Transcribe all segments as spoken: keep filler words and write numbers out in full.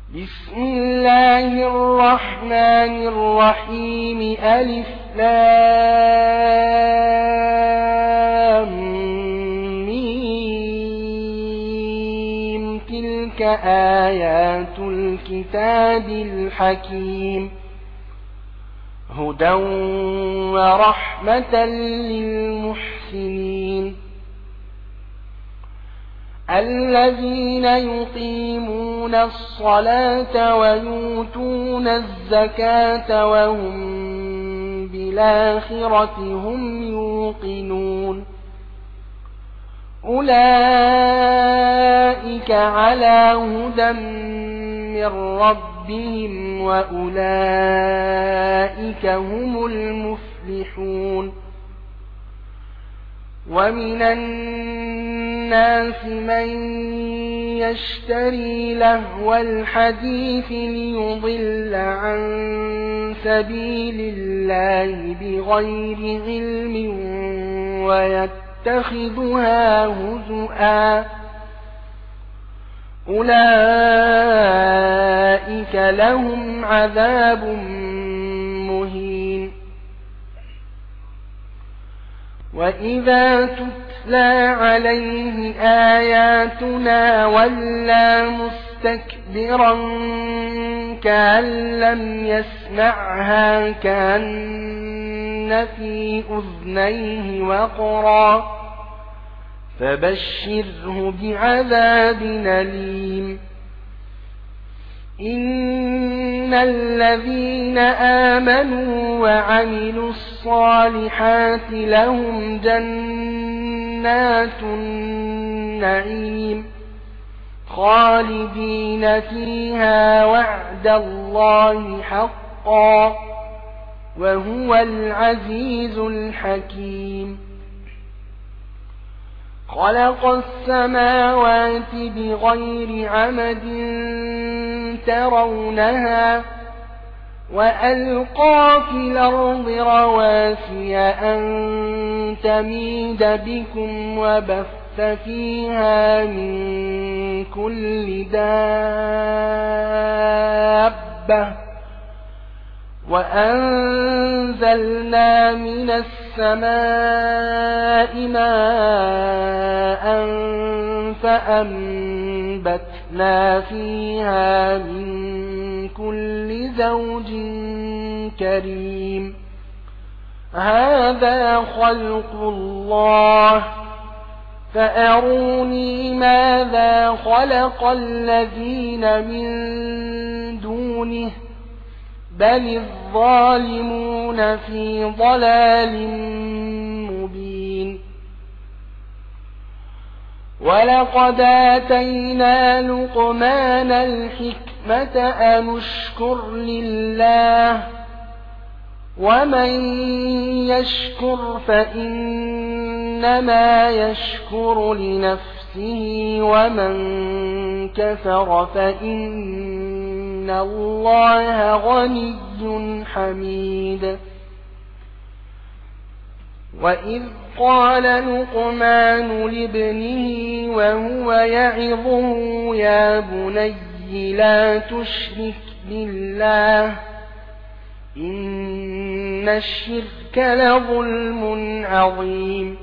بسم الله الرحمن الرحيم ألف لام ميم تلك آيات الكتاب الحكيم هدى ورحمة للمحسنين الذين يقيمون الصلاة ويؤتون الزكاة وهم بالآخرة هم يوقنون أولئك على هدى من ربهم وأولئك هم المفلحون ومن الناس من يشتري لهو الحديث ليضل عن سبيل الله بغير علم ويتخذها هزؤا أولئك لهم عذاب مهين وإذا تتلى عليه آياتنا ولى مستكبرا كأن لم يسمعها كأن في أذنيه وقرا فبشره بعذاب أليم إن الذين آمنوا وعملوا الصالحات لهم جنات النعيم خالدين فيها وعد الله حقا وهو العزيز الحكيم خلق السماوات بغير عمد ترونها وألقى في الأرض رواسي أن تميد بكم وبث فيها من كل دابة وأنزلنا من السماء ماء فأنبتنا فيها من كل زوج كريم هذا خلق الله فأروني ماذا خلق الذين من دونه بل الظالمون في ضلال مبين ولقد آتينا لقمان الحكمة أن اشكر لله ومن يشكر فإنما يشكر لنفسه ومن كفر فإن الله غني حميد وإذ قال لقمان لابنه وهو يعظه يا بني لا تشرك بالله إن الشرك لظلم عظيم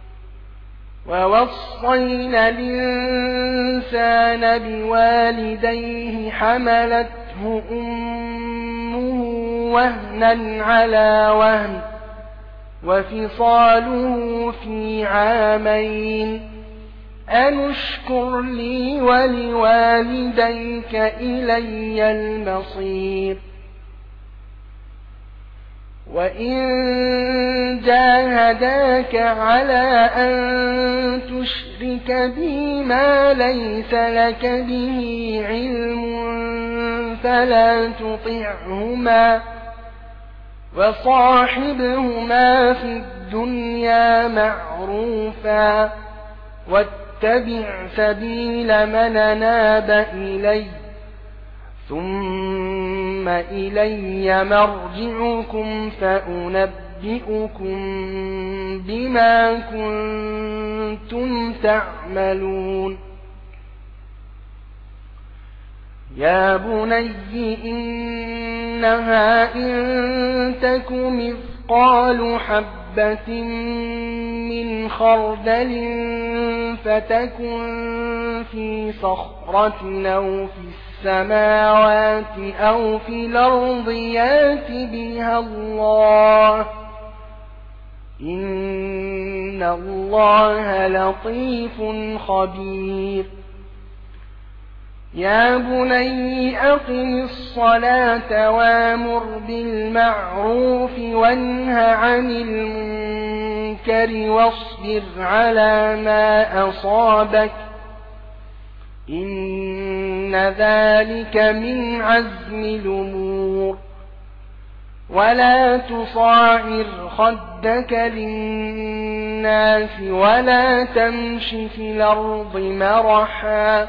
ووصينا الإنسان بوالديه حملته أمه وهنا على وهن وفصاله في عامين أن اشكر لي ولوالديك إلي المصير وإن جاهداك على أن تشرك بي ما ليس لك به علم فلا تطعهما وصاحبهما في الدنيا معروفا واتبع سبيل من أناب إلي ثم إلي مرجعكم فأنبئكم بما كنتم تعملون يا بني إنها إن تك مثقال حبة من خردل فتكن في صخرة أو في السماوات أو في الأرض يأت بها الله إن الله لطيف خبير يا بني أقم الصلاة وامر بالمعروف وانه عن المنكر واصبر على ما أصابك إن ذلك من عزم الأمور ولا تصاعر خدك للناس ولا تمش في الأرض مرحا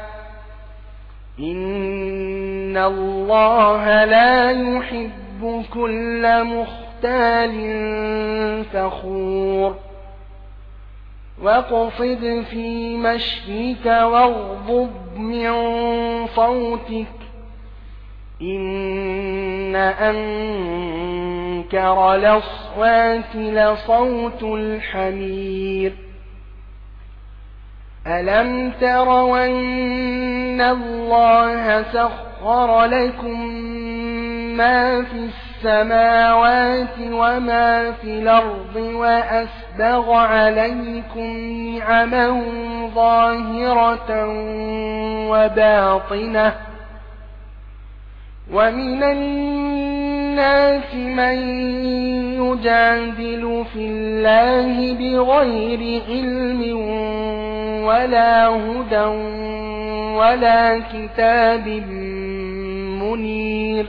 إن الله لا يحب كل مختال فخور واقصد في مشيك واغضض من صوتك إن أنكر الأصوات لصوت الحمير ألم تروا أن الله سخر لكم ما في السماوات وما في الأرض وأسبغ عليكم نعمه ظاهرة وباطنة ومن الناس من يجادل في الله بغير علم ولا هدى ولا كتاب منير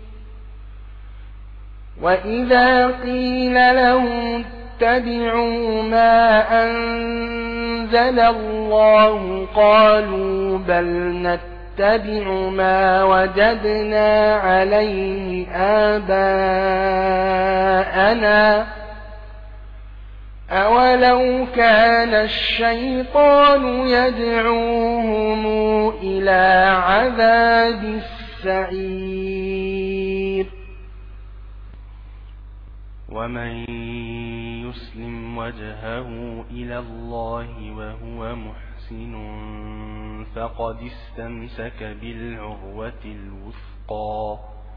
وإذا قيل لهم اتبعوا ما أنزل الله قالوا بل نتبع ما وجدنا عليه آباءنا أولو كان الشيطان يدعوهم إلى عذاب السعير ومن يسلم وجهه إلى الله وهو محسن فقد استمسك بالعروة الوثقى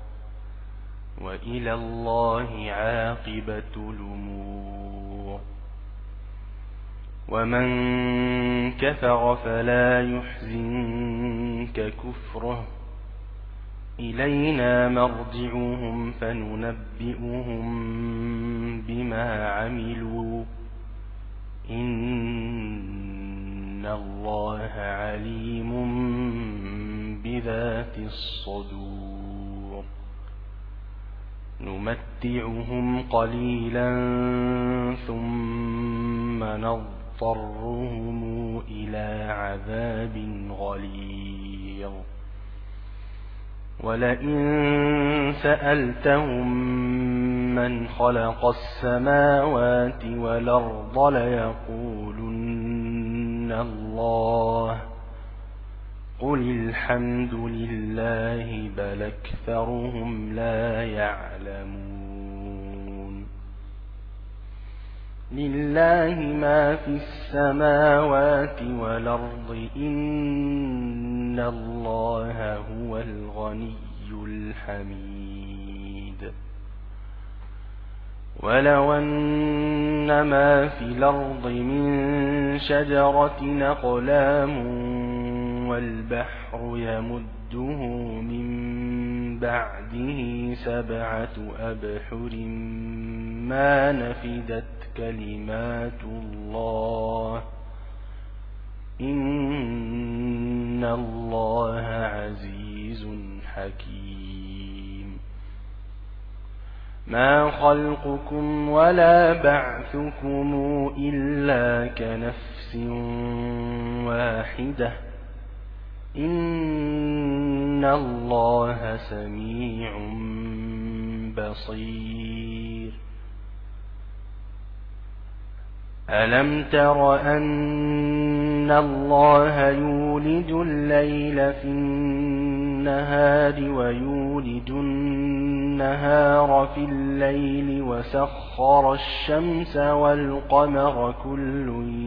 وإلى الله عاقبة الأمور ومن كفر فلا يحزنك كفره إلينا مرجعهم فننبئهم بما عملوا إن الله عليم بذات الصدور نمتعهم قليلا ثم نضطرهم إلى عذاب غليظ ولئن سألتهم من خلق السماوات والأرض ليقولن الله قل الحمد لله بل أكثرهم لا يعلمون لله ما في السماوات والأرض إن الله هو الغني الحميد ولو أن ما في الأرض من شجرة أقلام والبحر يمده من بعده سبعة أبحر ما نفدت كلمات الله إن الله عزيز حكيم ما خلقكم ولا بعثكم إلا كنفس واحدة إن الله سميع بصير ألم تر أن الله يولج الليل في النهار النهار ويولج النهار في الليل وسخر الشمس والقمر كل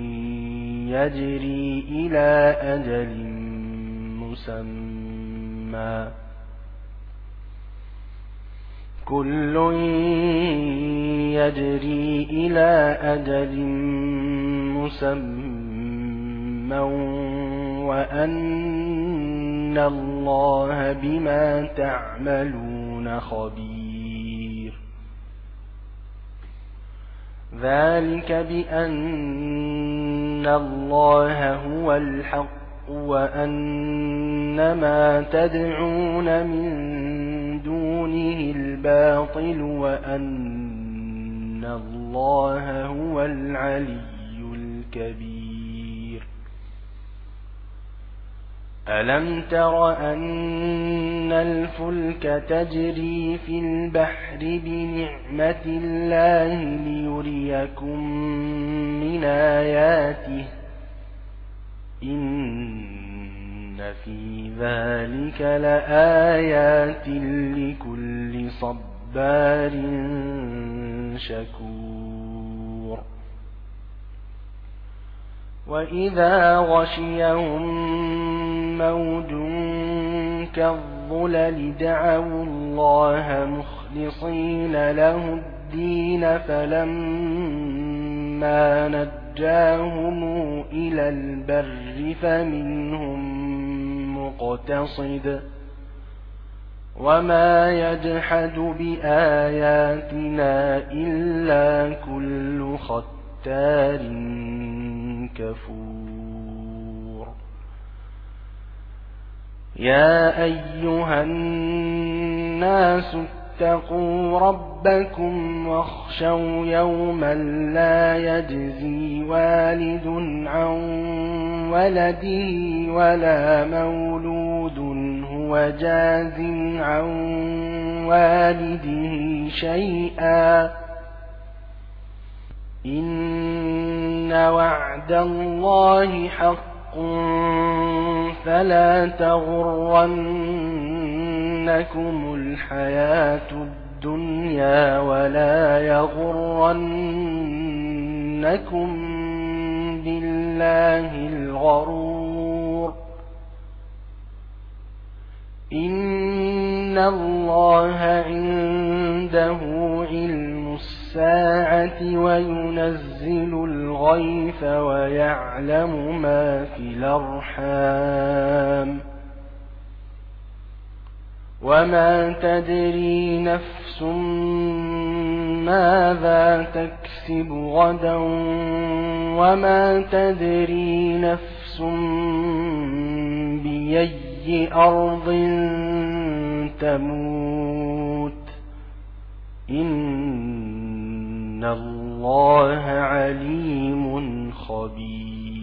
يجري إلى أجل مسمى كل يجري إلى أجل مسمى وأن الله بما تعملون خبير ذلك بأن الله هو الحق وأن ما تدعون من دونه الباطل وأن الله هو العلي الكبير ألم تر أن الفلك تجري في البحر بنعمة الله ليريكم من آياته إن في ذلك لآيات لكل صبار شكور وإذا غشيهم موج كالظلل دعوا الله مخلصين له الدين فلما نجاهم إلى البر فمنهم مقتصد وما يجحد بآياتنا إلا كل ختار كفور يا أيها الناس اتقوا ربكم واخشوا يوما لا يجزي والد عن ولده ولا مولود هو جاز عن والده شيئا إن وعد الله حق فلا تغرنكم الحياة الدنيا ولا يغرنكم بالله الغرور إن الله عنده علم الساعة وينزل الغيث ويعلم ما في الأرحام وما تدري نفس ماذا تكسب غدا وما تدري نفس بأي أرض تموت إن الله عليم خبير